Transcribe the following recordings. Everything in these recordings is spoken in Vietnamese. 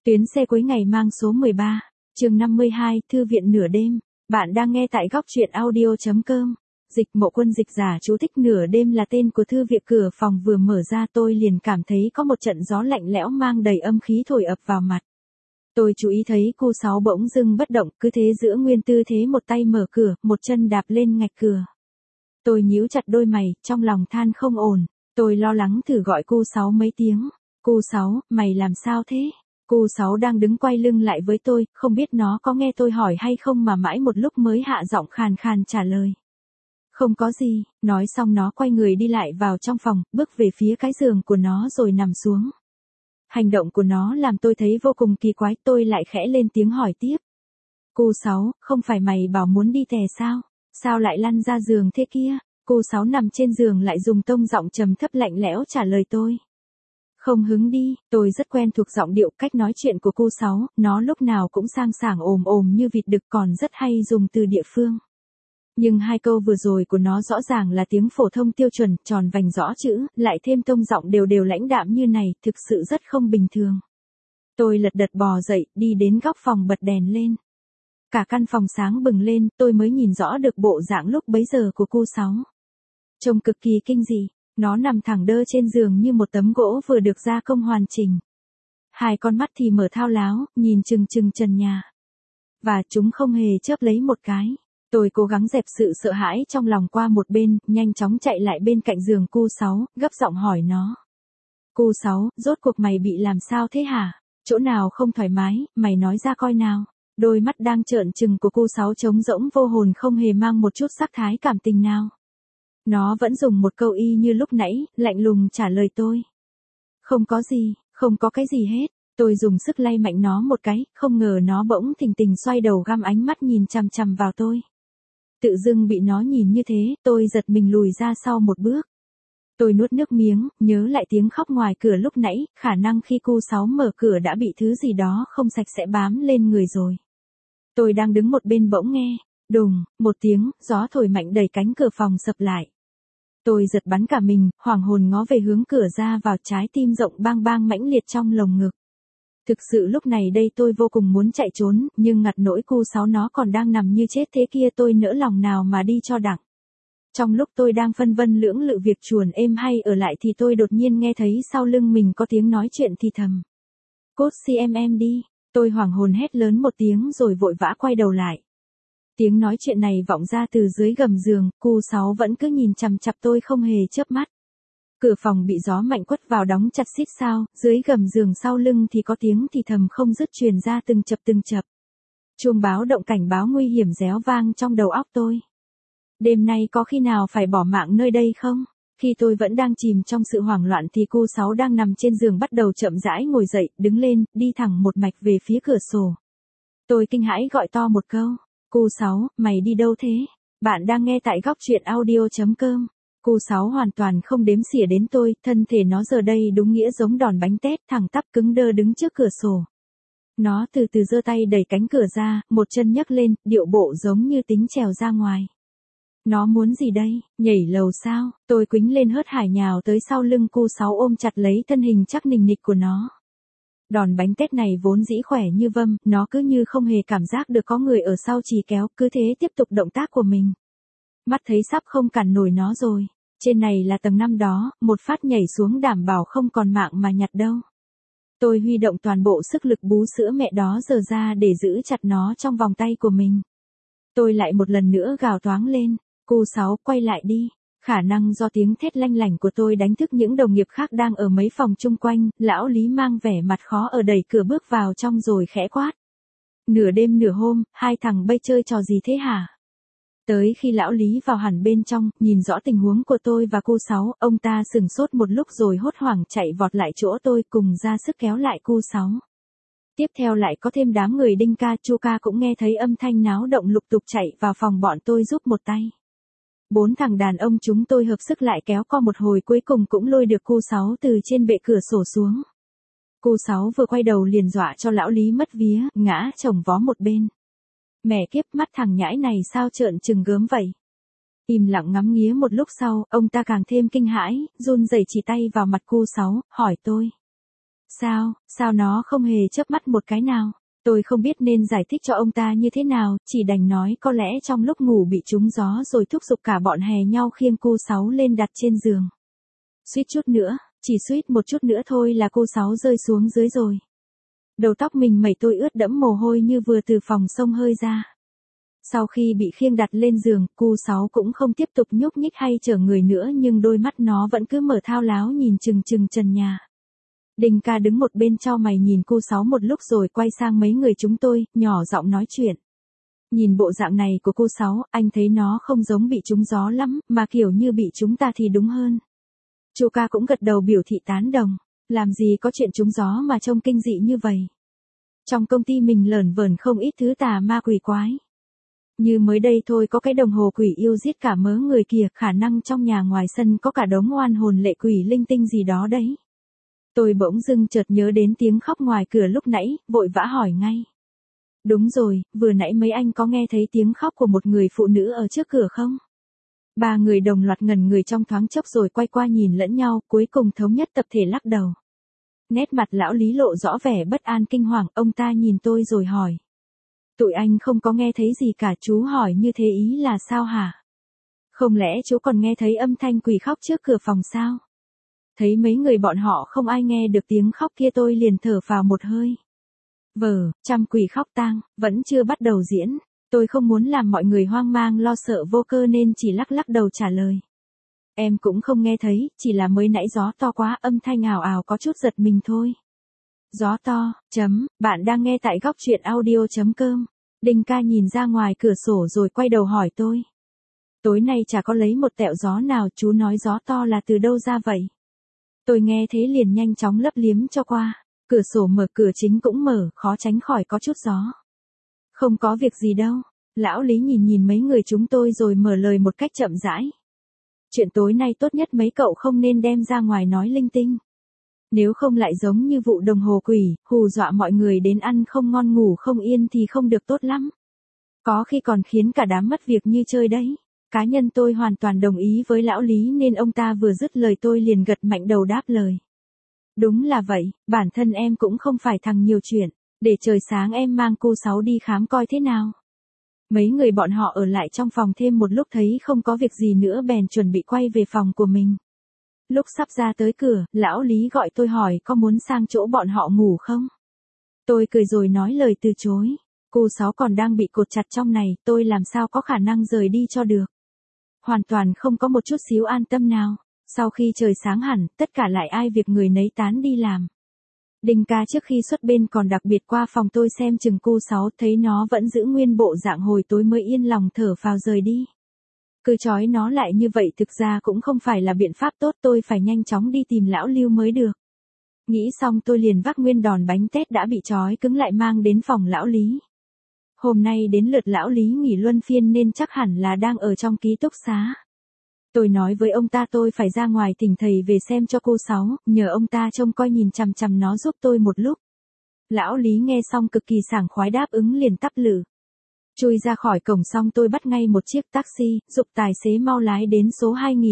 Tuyến xe cuối ngày mang số 13, chương 52, Thư viện nửa đêm. Bạn đang nghe tại góc truyện audio.com. Dịch Mộ Quân dịch giả chú thích nửa đêm là tên của thư viện. Cửa phòng vừa mở ra tôi liền cảm thấy có một trận gió lạnh lẽo mang đầy âm khí thổi ập vào mặt. Tôi chú ý thấy cô Sáu bỗng dưng bất động, cứ thế giữ nguyên tư thế, một tay mở cửa, một chân đạp lên ngạch cửa. Tôi nhíu chặt đôi mày, trong lòng than không ổn. Tôi lo lắng thử gọi cô Sáu mấy tiếng. Cô Sáu, mày làm sao thế? Cô Sáu đang đứng quay lưng lại với tôi, không biết nó có nghe tôi hỏi hay không mà mãi một lúc mới hạ giọng khàn khàn trả lời. Không có gì, nói xong nó quay người đi lại vào trong phòng, bước về phía cái giường của nó rồi nằm xuống. Hành động của nó làm tôi thấy vô cùng kỳ quái, tôi lại khẽ lên tiếng hỏi tiếp. Cô Sáu, không phải mày bảo muốn đi tè sao? Sao lại lăn ra giường thế kia? Cô Sáu nằm trên giường lại dùng tông giọng trầm thấp lạnh lẽo trả lời tôi. Không hứng đi, tôi rất quen thuộc giọng điệu, cách nói chuyện của cô Sáu, nó lúc nào cũng sang sảng ồm ồm như vịt đực, còn rất hay dùng từ địa phương. Nhưng hai câu vừa rồi của nó rõ ràng là tiếng phổ thông tiêu chuẩn, tròn vành rõ chữ, lại thêm tông giọng đều đều lãnh đạm như này, thực sự rất không bình thường. Tôi lật đật bò dậy, đi đến góc phòng bật đèn lên. Cả căn phòng sáng bừng lên, tôi mới nhìn rõ được bộ dạng lúc bấy giờ của cô Sáu. Trông cực kỳ kinh dị. Nó nằm thẳng đơ trên giường như một tấm gỗ vừa được gia công hoàn chỉnh. Hai con mắt thì mở thao láo, nhìn chừng chừng trần nhà. Và chúng không hề chớp lấy một cái. Tôi cố gắng dẹp sự sợ hãi trong lòng qua một bên, nhanh chóng chạy lại bên cạnh giường cô Sáu, gấp giọng hỏi nó. Cô Sáu, rốt cuộc mày bị làm sao thế hả? Chỗ nào không thoải mái, mày nói ra coi nào. Đôi mắt đang trợn trừng của cô Sáu trống rỗng vô hồn, không hề mang một chút sắc thái cảm tình nào. Nó vẫn dùng một câu y như lúc nãy, lạnh lùng trả lời tôi. Không có gì, không có cái gì hết. Tôi dùng sức lay mạnh nó một cái, không ngờ nó bỗng thình lình xoay đầu găm ánh mắt nhìn chằm chằm vào tôi. Tự dưng bị nó nhìn như thế, tôi giật mình lùi ra sau một bước. Tôi nuốt nước miếng, nhớ lại tiếng khóc ngoài cửa lúc nãy, khả năng khi cô Sáu mở cửa đã bị thứ gì đó không sạch sẽ bám lên người rồi. Tôi đang đứng một bên bỗng nghe, đùng, một tiếng, gió thổi mạnh đẩy cánh cửa phòng sập lại. Tôi giật bắn cả mình, hoảng hồn ngó về hướng cửa ra vào, trái tim rộng bang bang mãnh liệt trong lồng ngực. Thực sự lúc này đây tôi vô cùng muốn chạy trốn, nhưng ngặt nỗi cô Sáu nó còn đang nằm như chết thế kia, tôi nỡ lòng nào mà đi cho đặng. Trong lúc tôi đang phân vân lưỡng lự việc chuồn êm hay ở lại thì tôi đột nhiên nghe thấy sau lưng mình có tiếng nói chuyện thì thầm. Cốt CMM đi, tôi hoảng hồn hét lớn một tiếng rồi vội vã quay đầu lại. Tiếng nói chuyện này vọng ra từ dưới gầm giường, cô Sáu vẫn cứ nhìn chằm chằm tôi không hề chớp mắt. Cửa phòng bị gió mạnh quất vào đóng chặt xít sao, dưới gầm giường sau lưng thì có tiếng thì thầm không dứt truyền ra từng chập từng chập. Chuông báo động cảnh báo nguy hiểm réo vang trong đầu óc tôi. Đêm nay có khi nào phải bỏ mạng nơi đây không? Khi tôi vẫn đang chìm trong sự hoảng loạn thì cô Sáu đang nằm trên giường bắt đầu chậm rãi ngồi dậy, đứng lên, đi thẳng một mạch về phía cửa sổ. Tôi kinh hãi gọi to một câu. Cô Sáu, mày đi đâu thế? Bạn đang nghe tại góc truyện audio.com. Cô Sáu hoàn toàn không đếm xỉa đến tôi, thân thể nó giờ đây đúng nghĩa giống đòn bánh tét, thẳng tắp cứng đơ đứng trước cửa sổ. Nó từ từ giơ tay đẩy cánh cửa ra, một chân nhấc lên, điệu bộ giống như tính trèo ra ngoài. Nó muốn gì đây? Nhảy lầu sao? Tôi quĩnh lên hớt hải nhào tới sau lưng cô Sáu ôm chặt lấy thân hình chắc nình nịch của nó. Đòn bánh tét này vốn dĩ khỏe như vâm, nó cứ như không hề cảm giác được có người ở sau chì kéo, cứ thế tiếp tục động tác của mình. Mắt thấy sắp không cản nổi nó rồi. Trên này là tầng 5 đó, một phát nhảy xuống đảm bảo không còn mạng mà nhặt đâu. Tôi huy động toàn bộ sức lực bú sữa mẹ đó giờ ra để giữ chặt nó trong vòng tay của mình. Tôi lại một lần nữa gào toáng lên. Cô Sáu, quay lại đi. Khả năng do tiếng thét lanh lảnh của tôi đánh thức những đồng nghiệp khác đang ở mấy phòng chung quanh, lão Lý mang vẻ mặt khó ở đẩy cửa bước vào trong rồi khẽ quát. Nửa đêm nửa hôm, hai thằng bay chơi trò gì thế hả? Tới khi lão Lý vào hẳn bên trong, nhìn rõ tình huống của tôi và cô Sáu, ông ta sửng sốt một lúc rồi hốt hoảng chạy vọt lại chỗ tôi cùng ra sức kéo lại cô Sáu. Tiếp theo lại có thêm đám người Đinh ca, Chu ca cũng nghe thấy âm thanh náo động lục tục chạy vào phòng bọn tôi giúp một tay. 4 thằng đàn ông chúng tôi hợp sức lại kéo co một hồi cuối cùng cũng lôi được cô Sáu từ trên bệ cửa sổ xuống. Cô Sáu vừa quay đầu liền dọa cho lão Lý mất vía, ngã chồng vó một bên. Mẹ kiếp, mắt thằng nhãi này sao trợn trừng gớm vậy? Im lặng ngắm nghía một lúc sau, ông ta càng thêm kinh hãi, run rẩy chỉ tay vào mặt cô Sáu, hỏi tôi. Sao nó không hề chớp mắt một cái nào? Tôi không biết nên giải thích cho ông ta như thế nào, chỉ đành nói có lẽ trong lúc ngủ bị trúng gió rồi thúc giục cả bọn hè nhau khiêng cô Sáu lên đặt trên giường. Suýt chút nữa, chỉ suýt một chút nữa thôi là cô Sáu rơi xuống dưới rồi. Đầu tóc mình mẩy tôi ướt đẫm mồ hôi như vừa từ phòng xông hơi ra. Sau khi bị khiêng đặt lên giường, cô Sáu cũng không tiếp tục nhúc nhích hay chở người nữa nhưng đôi mắt nó vẫn cứ mở thao láo nhìn chừng chừng trần nhà. Đinh ca đứng một bên chau mày nhìn cô Sáu một lúc rồi quay sang mấy người chúng tôi, nhỏ giọng nói chuyện. Nhìn bộ dạng này của cô Sáu, anh thấy nó không giống bị trúng gió lắm, mà kiểu như bị chúng ta thì đúng hơn. Chu ca cũng gật đầu biểu thị tán đồng. Làm gì có chuyện trúng gió mà trông kinh dị như vậy. Trong công ty mình lởn vởn không ít thứ tà ma quỷ quái. Như mới đây thôi có cái đồng hồ quỷ yêu giết cả mớ người kìa, khả năng trong nhà ngoài sân có cả đống oan hồn lệ quỷ linh tinh gì đó đấy. Tôi bỗng dưng chợt nhớ đến tiếng khóc ngoài cửa lúc nãy, vội vã hỏi ngay. Đúng rồi, vừa nãy mấy anh có nghe thấy tiếng khóc của một người phụ nữ ở trước cửa không? Ba người đồng loạt ngẩn người trong thoáng chốc rồi quay qua nhìn lẫn nhau, cuối cùng thống nhất tập thể lắc đầu. Nét mặt lão Lý lộ rõ vẻ bất an kinh hoàng, ông ta nhìn tôi rồi hỏi. Tụi anh không có nghe thấy gì cả, chú hỏi như thế ý là sao hả? Không lẽ chú còn nghe thấy âm thanh quỷ khóc trước cửa phòng sao? Thấy mấy người bọn họ không ai nghe được tiếng khóc kia tôi liền thở phào một hơi. Trăm quỷ khóc tang, vẫn chưa bắt đầu diễn. Tôi không muốn làm mọi người hoang mang lo sợ vô cơ nên chỉ lắc lắc đầu trả lời. Em cũng không nghe thấy, chỉ là mới nãy gió to quá, âm thanh ào ào có chút giật mình thôi. Gió to, bạn đang nghe tại góc truyện audio.com. Đinh ca nhìn ra ngoài cửa sổ rồi quay đầu hỏi tôi. Tối nay chả có lấy một tẹo gió nào, chú nói gió to là từ đâu ra vậy? Tôi nghe thế liền nhanh chóng lấp liếm cho qua. Cửa sổ mở, cửa chính cũng mở, khó tránh khỏi có chút gió. Không có việc gì đâu. Lão Lý nhìn mấy người chúng tôi rồi mở lời một cách chậm rãi. Chuyện tối nay tốt nhất mấy cậu không nên đem ra ngoài nói linh tinh. Nếu không lại giống như vụ đồng hồ quỷ, hù dọa mọi người đến ăn không ngon ngủ không yên thì không được tốt lắm. Có khi còn khiến cả đám mất việc như chơi đấy. Cá nhân tôi hoàn toàn đồng ý với lão Lý nên ông ta vừa dứt lời tôi liền gật mạnh đầu đáp lời. Đúng là vậy, bản thân em cũng không phải thằng nhiều chuyện. Để trời sáng em mang cô Sáu đi khám coi thế nào. Mấy người bọn họ ở lại trong phòng thêm một lúc thấy không có việc gì nữa bèn chuẩn bị quay về phòng của mình. Lúc sắp ra tới cửa, lão Lý gọi tôi hỏi có muốn sang chỗ bọn họ ngủ không? Tôi cười rồi nói lời từ chối. Cô Sáu còn đang bị cột chặt trong này, tôi làm sao có khả năng rời đi cho được. Hoàn toàn không có một chút xíu an tâm nào. Sau khi trời sáng hẳn, tất cả lại ai việc người nấy tán đi làm. Đinh ca trước khi xuất bên còn đặc biệt qua phòng tôi xem chừng cô Sáu, thấy nó vẫn giữ nguyên bộ dạng hồi tối mới yên lòng thở phào rời đi. Cứ trói nó lại như vậy thực ra cũng không phải là biện pháp tốt, tôi phải nhanh chóng đi tìm lão Lưu mới được. Nghĩ xong tôi liền vác nguyên đòn bánh tét đã bị trói cứng lại mang đến phòng lão Lý. Hôm nay đến lượt lão Lý nghỉ luân phiên nên chắc hẳn là đang ở trong ký túc xá. Tôi nói với ông ta tôi phải ra ngoài thỉnh thầy về xem cho cô Sáu, nhờ ông ta trông coi nhìn chằm chằm nó giúp tôi một lúc. Lão Lý nghe xong cực kỳ sảng khoái đáp ứng liền tắp lử. Chui ra khỏi cổng xong tôi bắt ngay một chiếc taxi, giục tài xế mau lái đến số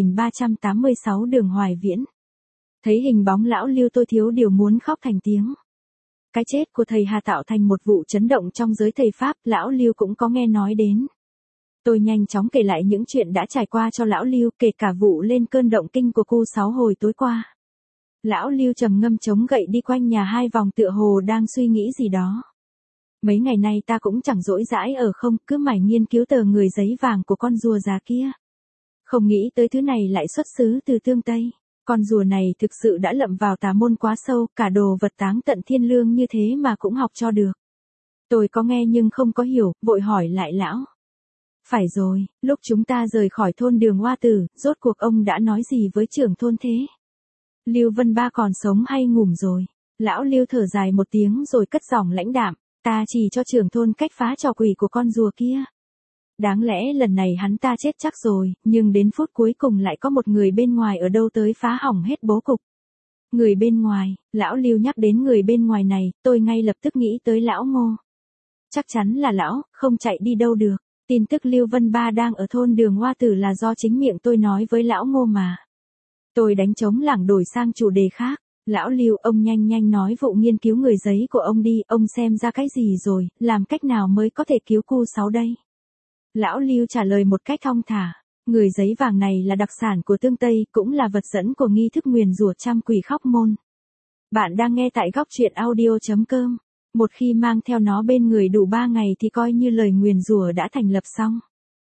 2386 đường Hoài Viễn. Thấy hình bóng lão Lưu tôi thiếu điều muốn khóc thành tiếng. Cái chết của thầy Hà tạo thành một vụ chấn động trong giới thầy Pháp, lão Lưu cũng có nghe nói đến. Tôi nhanh chóng kể lại những chuyện đã trải qua cho lão Lưu, kể cả vụ lên cơn động kinh của cô Sáu hồi tối qua. Lão Lưu trầm ngâm chống gậy đi quanh nhà 2 vòng tựa hồ đang suy nghĩ gì đó. Mấy ngày nay ta cũng chẳng rỗi rãi ở không, cứ mải nghiên cứu tờ người giấy vàng của con rùa già kia. Không nghĩ tới thứ này lại xuất xứ từ tương Tây. Con rùa này thực sự đã lậm vào tà môn quá sâu, cả đồ vật táng tận thiên lương như thế mà cũng học cho được. Tôi có nghe nhưng không có hiểu, vội hỏi lại lão. Phải rồi, lúc chúng ta rời khỏi thôn Đường Hoa Tử, rốt cuộc ông đã nói gì với trưởng thôn thế? Lưu Vân Ba còn sống hay ngủm rồi? Lão Lưu thở dài một tiếng rồi cất giọng lãnh đạm, ta chỉ cho trưởng thôn cách phá trò quỷ của con rùa kia. Đáng lẽ lần này hắn ta chết chắc rồi, nhưng đến phút cuối cùng lại có một người bên ngoài ở đâu tới phá hỏng hết bố cục. Người bên ngoài, lão Lưu nhắc đến người bên ngoài này, tôi ngay lập tức nghĩ tới lão Ngô. Chắc chắn là lão, không chạy đi đâu được. Tin tức Lưu Vân Ba đang ở thôn Đường Hoa Tử là do chính miệng tôi nói với lão Ngô mà. Tôi đánh trống lảng đổi sang chủ đề khác. Lão Lưu, ông nhanh nhanh nói vụ nghiên cứu người giấy của ông đi, ông xem ra cái gì rồi, làm cách nào mới có thể cứu cu Sáu đây? Lão Lưu trả lời một cách thong thả, người giấy vàng này là đặc sản của tương Tây, cũng là vật dẫn của nghi thức nguyền rủa trăm quỷ khóc môn. Bạn đang nghe tại góc truyện audio.com. Một khi mang theo nó bên người đủ 3 ngày thì coi như lời nguyền rủa đã thành lập xong.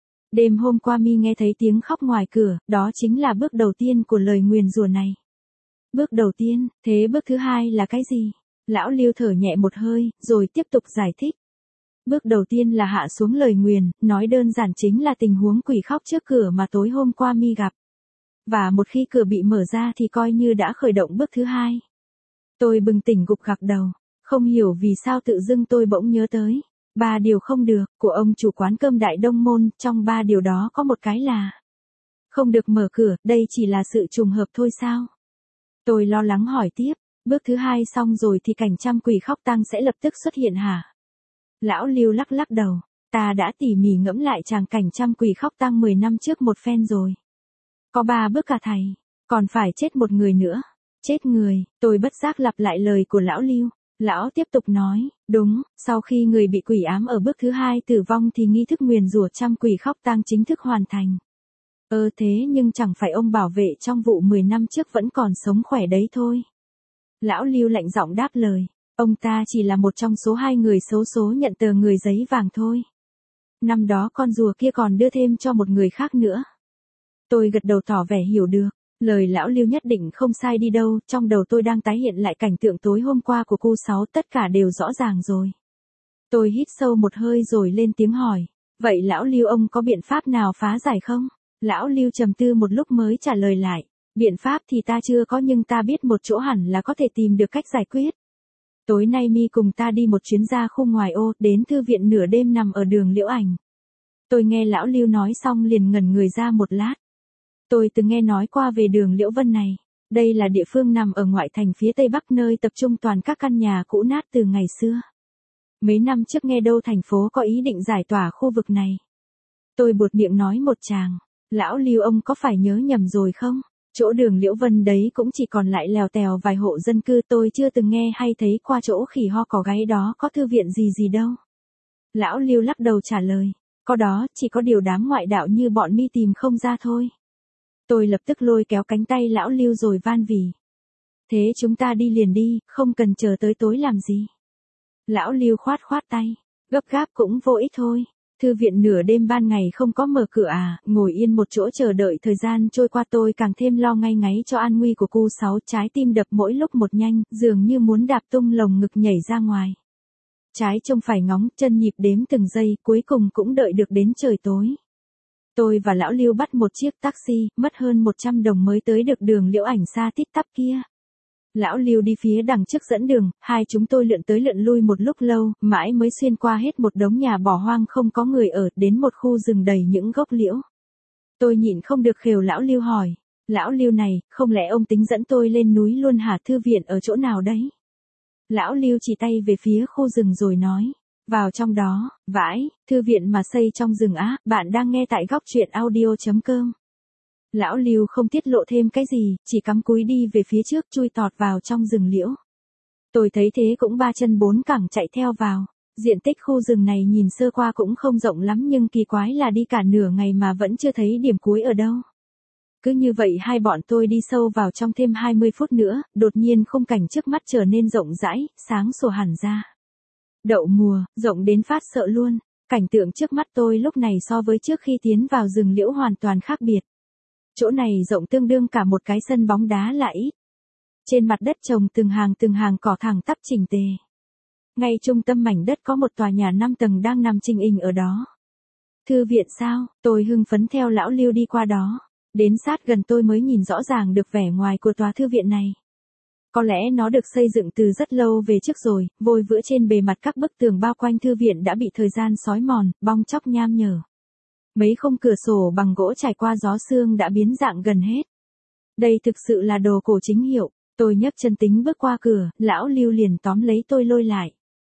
Đêm hôm qua Mi nghe thấy tiếng khóc ngoài cửa, đó chính là bước đầu tiên của lời nguyền rủa này. Bước đầu tiên, thế bước thứ hai là cái gì? Lão Lưu thở nhẹ một hơi, rồi tiếp tục giải thích. Bước đầu tiên là hạ xuống lời nguyền, nói đơn giản chính là tình huống quỷ khóc trước cửa mà tối hôm qua Mi gặp. Và một khi cửa bị mở ra thì coi như đã khởi động bước thứ hai. Tôi bừng tỉnh gục gặc đầu, không hiểu vì sao tự dưng tôi bỗng nhớ tới 3 điều không được của ông chủ quán cơm Đại Đông Môn, trong 3 điều đó có một cái là không được mở cửa, đây chỉ là sự trùng hợp thôi sao? Tôi lo lắng hỏi tiếp, bước thứ hai xong rồi thì cảnh trăm quỷ khóc tang sẽ lập tức xuất hiện hả? Lão Lưu lắc lắc đầu, ta đã tỉ mỉ ngẫm lại tràng cảnh trăm quỷ khóc tang 10 năm trước một phen rồi. Có 3 bước cả thầy, còn phải chết một người nữa. Chết người, tôi bất giác lặp lại lời của lão Lưu. Lão tiếp tục nói, đúng, sau khi người bị quỷ ám ở bước thứ hai tử vong thì nghi thức nguyền rủa trăm quỷ khóc tang chính thức hoàn thành. Thế nhưng chẳng phải ông bảo vệ trong vụ 10 năm trước vẫn còn sống khỏe đấy thôi. Lão Lưu lạnh giọng đáp lời, ông ta chỉ là một trong số 2 người xấu số nhận tờ người giấy vàng thôi. Năm đó con rùa kia còn đưa thêm cho một người khác nữa. Tôi gật đầu tỏ vẻ hiểu được. Lời lão Lưu nhất định không sai đi đâu, trong đầu tôi đang tái hiện lại cảnh tượng tối hôm qua của cu Sáu, tất cả đều rõ ràng rồi. Tôi hít sâu một hơi rồi lên tiếng hỏi, vậy lão Lưu ông có biện pháp nào phá giải không? Lão Lưu trầm tư một lúc mới trả lời lại, biện pháp thì ta chưa có nhưng ta biết một chỗ hẳn là có thể tìm được cách giải quyết. Tối nay Mi cùng ta đi một chuyến ra khu ngoài ô, đến thư viện nửa đêm nằm ở đường Liễu Ảnh. Tôi nghe lão Lưu nói xong liền ngẩn người ra một lát. Tôi từng nghe nói qua về đường Liễu Vân này. Đây là địa phương nằm ở ngoại thành phía tây bắc nơi tập trung toàn các căn nhà cũ nát từ ngày xưa. Mấy năm trước nghe đâu thành phố có ý định giải tỏa khu vực này. Tôi buột miệng nói một tràng. Lão Lưu ông có phải nhớ nhầm rồi không? Chỗ đường Liễu Vân đấy cũng chỉ còn lại lèo tèo vài hộ dân cư, tôi chưa từng nghe hay thấy qua chỗ khỉ ho cò gáy đó có thư viện gì đâu. Lão Lưu lắc đầu trả lời. Có đó, chỉ có điều đám ngoại đạo như bọn Mi tìm không ra thôi. Tôi lập tức lôi kéo cánh tay lão Lưu rồi van vỉ. Thế chúng ta đi liền đi, không cần chờ tới tối làm gì. Lão Lưu khoát khoát tay, gấp gáp cũng vô ích thôi. Thư viện nửa đêm ban ngày không có mở cửa à, ngồi yên một chỗ chờ đợi thời gian trôi qua tôi càng thêm lo ngay ngáy cho an nguy của cu Sáu, trái tim đập mỗi lúc một nhanh, dường như muốn đạp tung lồng ngực nhảy ra ngoài. Trái trông phải ngóng, chân nhịp đếm từng giây, cuối cùng cũng đợi được đến trời tối. Tôi và lão Lưu bắt một chiếc taxi, mất hơn 100 đồng mới tới được đường Liễu Ảnh xa tít tắp kia. Lão Lưu đi phía đằng trước dẫn đường, hai chúng tôi lượn tới lượn lui một lúc lâu, mãi mới xuyên qua hết một đống nhà bỏ hoang không có người ở, đến một khu rừng đầy những gốc liễu. Tôi nhịn không được khều lão Lưu hỏi, lão Lưu này, không lẽ ông tính dẫn tôi lên núi luôn hả? Thư viện ở chỗ nào đấy? Lão Lưu chỉ tay về phía khu rừng rồi nói. Vào trong đó, vãi, thư viện mà xây trong rừng á, bạn đang nghe tại góc truyện audio.com. Lão Lưu không tiết lộ thêm cái gì, chỉ cắm cúi đi về phía trước chui tọt vào trong rừng liễu. Tôi thấy thế cũng 3 chân 4 cẳng chạy theo vào. Diện tích khu rừng này nhìn sơ qua cũng không rộng lắm nhưng kỳ quái là đi cả nửa ngày mà vẫn chưa thấy điểm cuối ở đâu. Cứ như vậy hai bọn tôi đi sâu vào trong thêm 20 phút nữa, đột nhiên khung cảnh trước mắt trở nên rộng rãi, sáng sủa hẳn ra. Đậu mùa, rộng đến phát sợ luôn. Cảnh tượng trước mắt tôi lúc này so với trước khi tiến vào rừng liễu hoàn toàn khác biệt. Chỗ này rộng tương đương cả một cái sân bóng đá là ít. Trên mặt đất trồng từng hàng cỏ thẳng tắp chỉnh tề. Ngay trung tâm mảnh đất có một tòa nhà 5 tầng đang nằm chình ình ở đó. Thư viện sao? Tôi hưng phấn theo lão Lưu đi qua đó. Đến sát gần tôi mới nhìn rõ ràng được vẻ ngoài của tòa thư viện này. Có lẽ nó được xây dựng từ rất lâu về trước rồi, vôi vữa trên bề mặt các bức tường bao quanh thư viện đã bị thời gian xói mòn, bong tróc nham nhở. Mấy khung cửa sổ bằng gỗ trải qua gió sương đã biến dạng gần hết. Đây thực sự là đồ cổ chính hiệu. Tôi nhấc chân tính bước qua cửa, lão Lưu liền tóm lấy tôi lôi lại.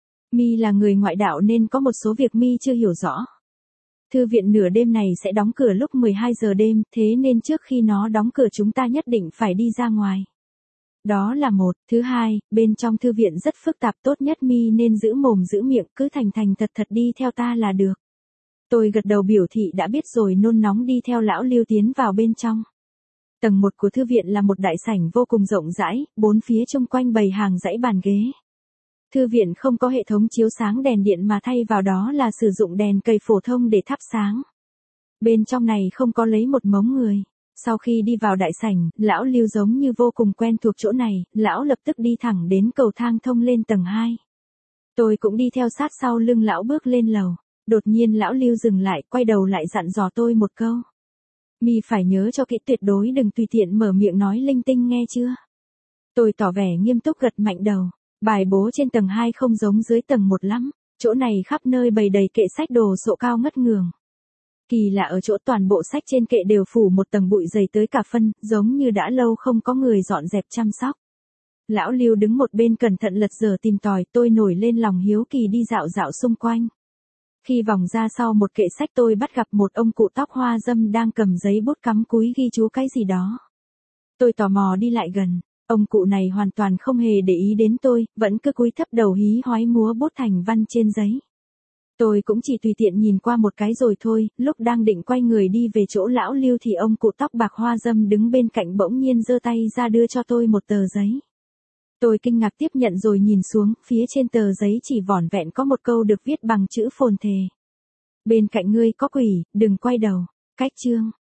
Mi là người ngoại đạo nên có một số việc Mi chưa hiểu rõ. Thư viện nửa đêm này sẽ đóng cửa lúc 12 giờ đêm, thế nên trước khi nó đóng cửa chúng ta nhất định phải đi ra ngoài. Đó là một. Thứ hai, bên trong thư viện rất phức tạp, tốt nhất mi nên giữ mồm giữ miệng, cứ thành thành thật thật đi theo ta là được. Tôi gật đầu biểu thị đã biết rồi, nôn nóng đi theo lão Lưu tiến vào bên trong. Tầng 1 của thư viện là một đại sảnh vô cùng rộng rãi, bốn phía chung quanh bày hàng dãy bàn ghế. Thư viện không có hệ thống chiếu sáng đèn điện mà thay vào đó là sử dụng đèn cầy phổ thông để thắp sáng. Bên trong này không có lấy một mống người. Sau khi đi vào đại sảnh, lão Lưu giống như vô cùng quen thuộc chỗ này, lão lập tức đi thẳng đến cầu thang thông lên tầng 2. Tôi cũng đi theo sát sau lưng lão bước lên lầu. Đột nhiên lão Lưu dừng lại, quay đầu lại dặn dò tôi một câu. Mi phải nhớ cho kỹ, tuyệt đối đừng tùy tiện mở miệng nói linh tinh, nghe chưa? Tôi tỏ vẻ nghiêm túc gật mạnh đầu. Bài bố trên tầng 2 không giống dưới tầng 1 lắm, chỗ này khắp nơi bày đầy kệ sách đồ sộ cao ngất ngường. Kỳ lạ ở chỗ toàn bộ sách trên kệ đều phủ một tầng bụi dày tới cả phân, giống như đã lâu không có người dọn dẹp chăm sóc. Lão Lưu đứng một bên cẩn thận lật dở tìm tòi, tôi nổi lên lòng hiếu kỳ đi dạo dạo xung quanh. Khi vòng ra sau một kệ sách tôi bắt gặp một ông cụ tóc hoa râm đang cầm giấy bút cắm cúi ghi chú cái gì đó. Tôi tò mò đi lại gần, ông cụ này hoàn toàn không hề để ý đến tôi, vẫn cứ cúi thấp đầu hí hoái múa bút thành văn trên giấy. Tôi cũng chỉ tùy tiện nhìn qua một cái rồi thôi, lúc đang định quay người đi về chỗ lão Lưu thì ông cụ tóc bạc hoa râm đứng bên cạnh bỗng nhiên giơ tay ra đưa cho tôi một tờ giấy. Tôi kinh ngạc tiếp nhận rồi nhìn xuống, phía trên tờ giấy chỉ vỏn vẹn có một câu được viết bằng chữ phồn thề. Bên cạnh ngươi có quỷ, đừng quay đầu. Cách chương.